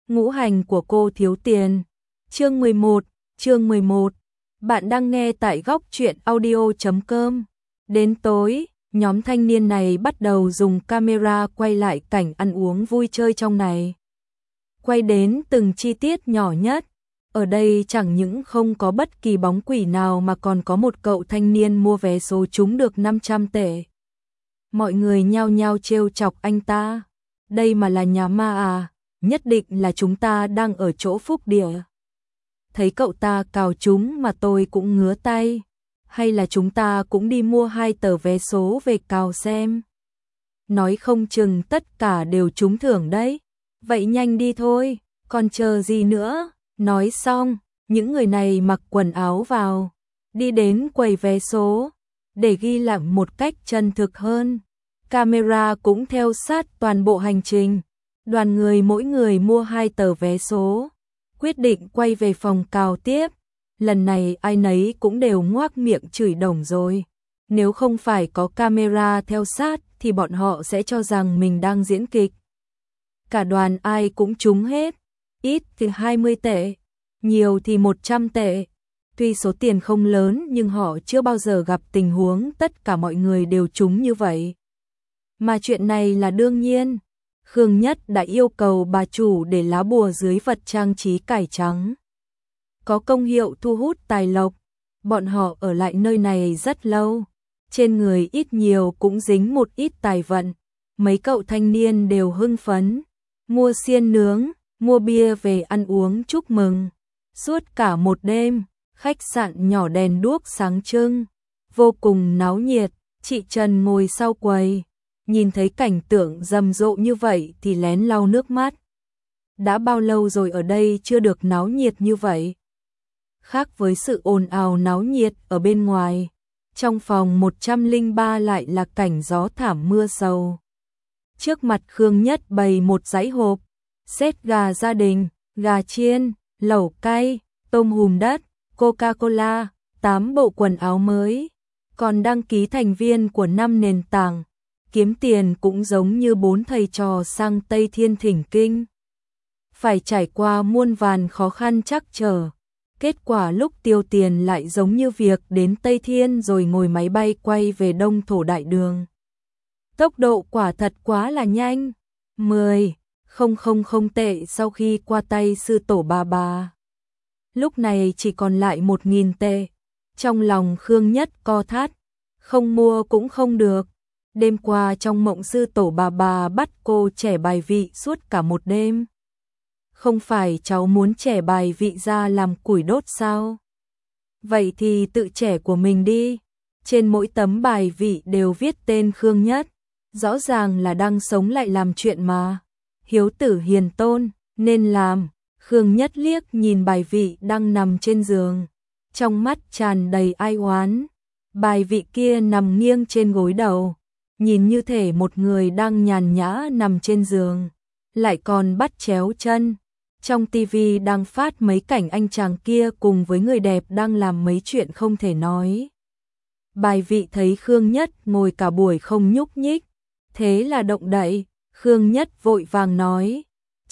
Ngũ hành của cô thiếu tiền. Chương 11. Bạn đang nghe tại góc truyện audio.com. Đến tối, nhóm thanh niên này bắt đầu dùng camera quay lại cảnh ăn uống vui chơi trong này. Quay đến từng chi tiết nhỏ nhất. Ở đây chẳng những không có bất kỳ bóng quỷ nào mà còn có một cậu thanh niên mua vé số trúng được 500 tệ. Mọi người nhao nhao trêu chọc anh ta. Đây mà là nhà ma à? Nhất định là chúng ta đang ở chỗ phúc địa. Thấy cậu ta cào trúng mà tôi cũng ngứa tay. Hay là chúng ta cũng đi mua 2 tờ vé số về cào xem. Nói không chừng tất cả đều trúng thưởng đấy. Vậy nhanh đi thôi, còn chờ gì nữa? Nói xong, những người này mặc quần áo vào, đi đến quầy vé số, để ghi lại một cách chân thực hơn. Camera cũng theo sát toàn bộ hành trình. Đoàn người mỗi người mua 2 tờ vé số, quyết định quay về phòng cào tiếp. Lần này ai nấy cũng đều ngoác miệng chửi đồng rồi. Nếu không phải có camera theo sát thì bọn họ sẽ cho rằng mình đang diễn kịch. Cả đoàn ai cũng trúng hết, ít thì 20 tệ, nhiều thì 100 tệ. Tuy số tiền không lớn nhưng họ chưa bao giờ gặp tình huống tất cả mọi người đều trúng như vậy. Mà chuyện này là đương nhiên. Khương Nhất đã yêu cầu bà chủ để lá bùa dưới vật trang trí cải trắng. Có công hiệu thu hút tài lộc. Bọn họ ở lại nơi này rất lâu. Trên người ít nhiều cũng dính một ít tài vận. Mấy cậu thanh niên đều hưng phấn. Mua xiên nướng, mua bia về ăn uống chúc mừng. Suốt cả một đêm, khách sạn nhỏ đèn đuốc sáng trưng. Vô cùng náo nhiệt. Chị Trần ngồi sau quầy. Nhìn thấy cảnh tượng rầm rộ như vậy thì lén lau nước mắt. Đã bao lâu rồi ở đây chưa được náo nhiệt như vậy? Khác với sự ồn ào náo nhiệt ở bên ngoài, trong phòng 103 lại là cảnh gió thảm mưa sầu. Trước mặt Khương Nhất bày một dãy hộp, set gà gia đình, gà chiên, lẩu cay, tôm hùm đất, Coca-Cola, 8 bộ quần áo mới, còn đăng ký thành viên của 5 nền tảng. Kiếm tiền cũng giống như 4 thầy trò sang Tây Thiên thỉnh kinh. Phải trải qua muôn vàn khó khăn trắc trở. Kết quả lúc tiêu tiền lại giống như việc đến Tây Thiên rồi ngồi máy bay quay về Đông Thổ Đại Đường. Tốc độ quả thật quá là nhanh. 10.000 tệ sau khi qua tay sư tổ bà. Lúc này chỉ còn lại 1.000 tệ. Trong lòng Khương Nhất co thắt. Không mua cũng không được. Đêm qua trong mộng sư tổ bà bắt cô chẻ bài vị suốt cả một đêm. Không phải cháu muốn chẻ bài vị ra làm củi đốt sao? Vậy thì tự chẻ của mình đi. Trên mỗi tấm bài vị đều viết tên Khương Nhất. Rõ ràng là đang sống lại làm chuyện mà. Hiếu tử hiền tôn, nên làm. Khương Nhất liếc nhìn bài vị đang nằm trên giường. Trong mắt tràn đầy ai oán. Bài vị kia nằm nghiêng trên gối đầu. Nhìn như thể một người đang nhàn nhã nằm trên giường, lại còn bắt chéo chân. Trong tivi đang phát mấy cảnh anh chàng kia cùng với người đẹp đang làm mấy chuyện không thể nói. Bài vị thấy Khương Nhất ngồi cả buổi không nhúc nhích, thế là động đậy. Khương Nhất vội vàng nói,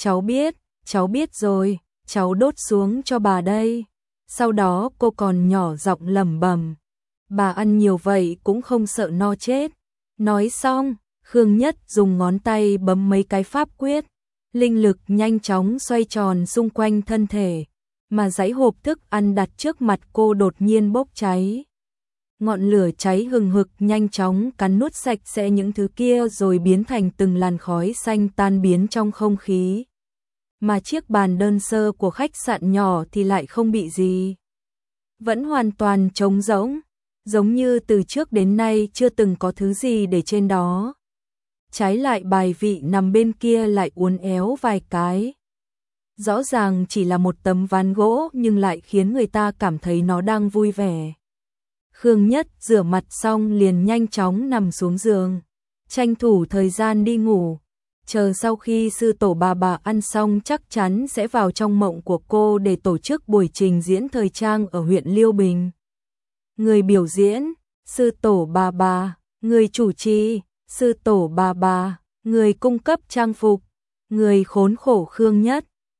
cháu biết rồi, cháu đốt xuống cho bà đây. Sau đó cô còn nhỏ giọng lẩm bẩm, bà ăn nhiều vậy cũng không sợ no chết. Nói xong, Khương Nhất dùng ngón tay bấm mấy cái pháp quyết, linh lực nhanh chóng xoay tròn xung quanh thân thể, mà dãy hộp thức ăn đặt trước mặt cô đột nhiên bốc cháy. Ngọn lửa cháy hừng hực nhanh chóng cắn nuốt sạch sẽ những thứ kia rồi biến thành từng làn khói xanh tan biến trong không khí. Mà chiếc bàn đơn sơ của khách sạn nhỏ thì lại không bị gì. Vẫn hoàn toàn trống rỗng. Giống như từ trước đến nay chưa từng có thứ gì để trên đó. Trái lại bài vị nằm bên kia lại uốn éo vài cái. Rõ ràng chỉ là một tấm ván gỗ nhưng lại khiến người ta cảm thấy nó đang vui vẻ. Khương Nhất rửa mặt xong liền nhanh chóng nằm xuống giường, tranh thủ thời gian đi ngủ. Chờ sau khi sư tổ bà ăn xong chắc chắn sẽ vào trong mộng của cô để tổ chức buổi trình diễn thời trang ở huyện Liêu Bình. Người biểu diễn, sư tổ bà, người chủ trì, sư tổ bà, người cung cấp trang phục, người khốn khổ Khương Nhất.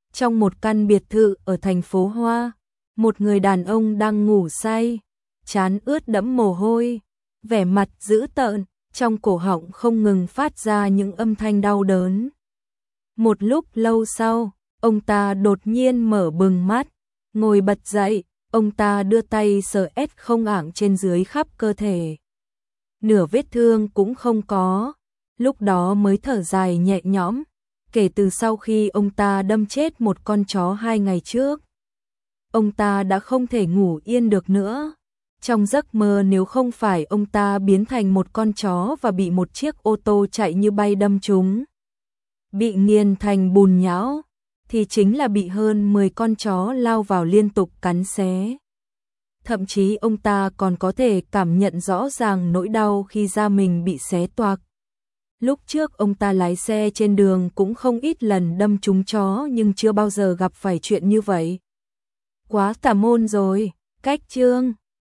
Trong một căn biệt thự ở thành phố Hoa, một người đàn ông đang ngủ say, trán ướt đẫm mồ hôi, vẻ mặt dữ tợn, trong cổ họng không ngừng phát ra những âm thanh đau đớn. Một lúc lâu sau, ông ta đột nhiên mở bừng mắt, ngồi bật dậy, ông ta đưa tay sờ không ảng trên dưới khắp cơ thể. Nửa vết thương cũng không có, lúc đó mới thở dài nhẹ nhõm, kể từ sau khi ông ta đâm chết một con chó 2 ngày trước. Ông ta đã không thể ngủ yên được nữa. Trong giấc mơ nếu không phải ông ta biến thành một con chó và bị một chiếc ô tô chạy như bay đâm trúng, bị nghiền thành bùn nhão, thì chính là bị hơn 10 con chó lao vào liên tục cắn xé. Thậm chí ông ta còn có thể cảm nhận rõ ràng nỗi đau khi da mình bị xé toạc. Lúc trước ông ta lái xe trên đường cũng không ít lần đâm trúng chó nhưng chưa bao giờ gặp phải chuyện như vậy. Quá tà môn rồi, cách chương.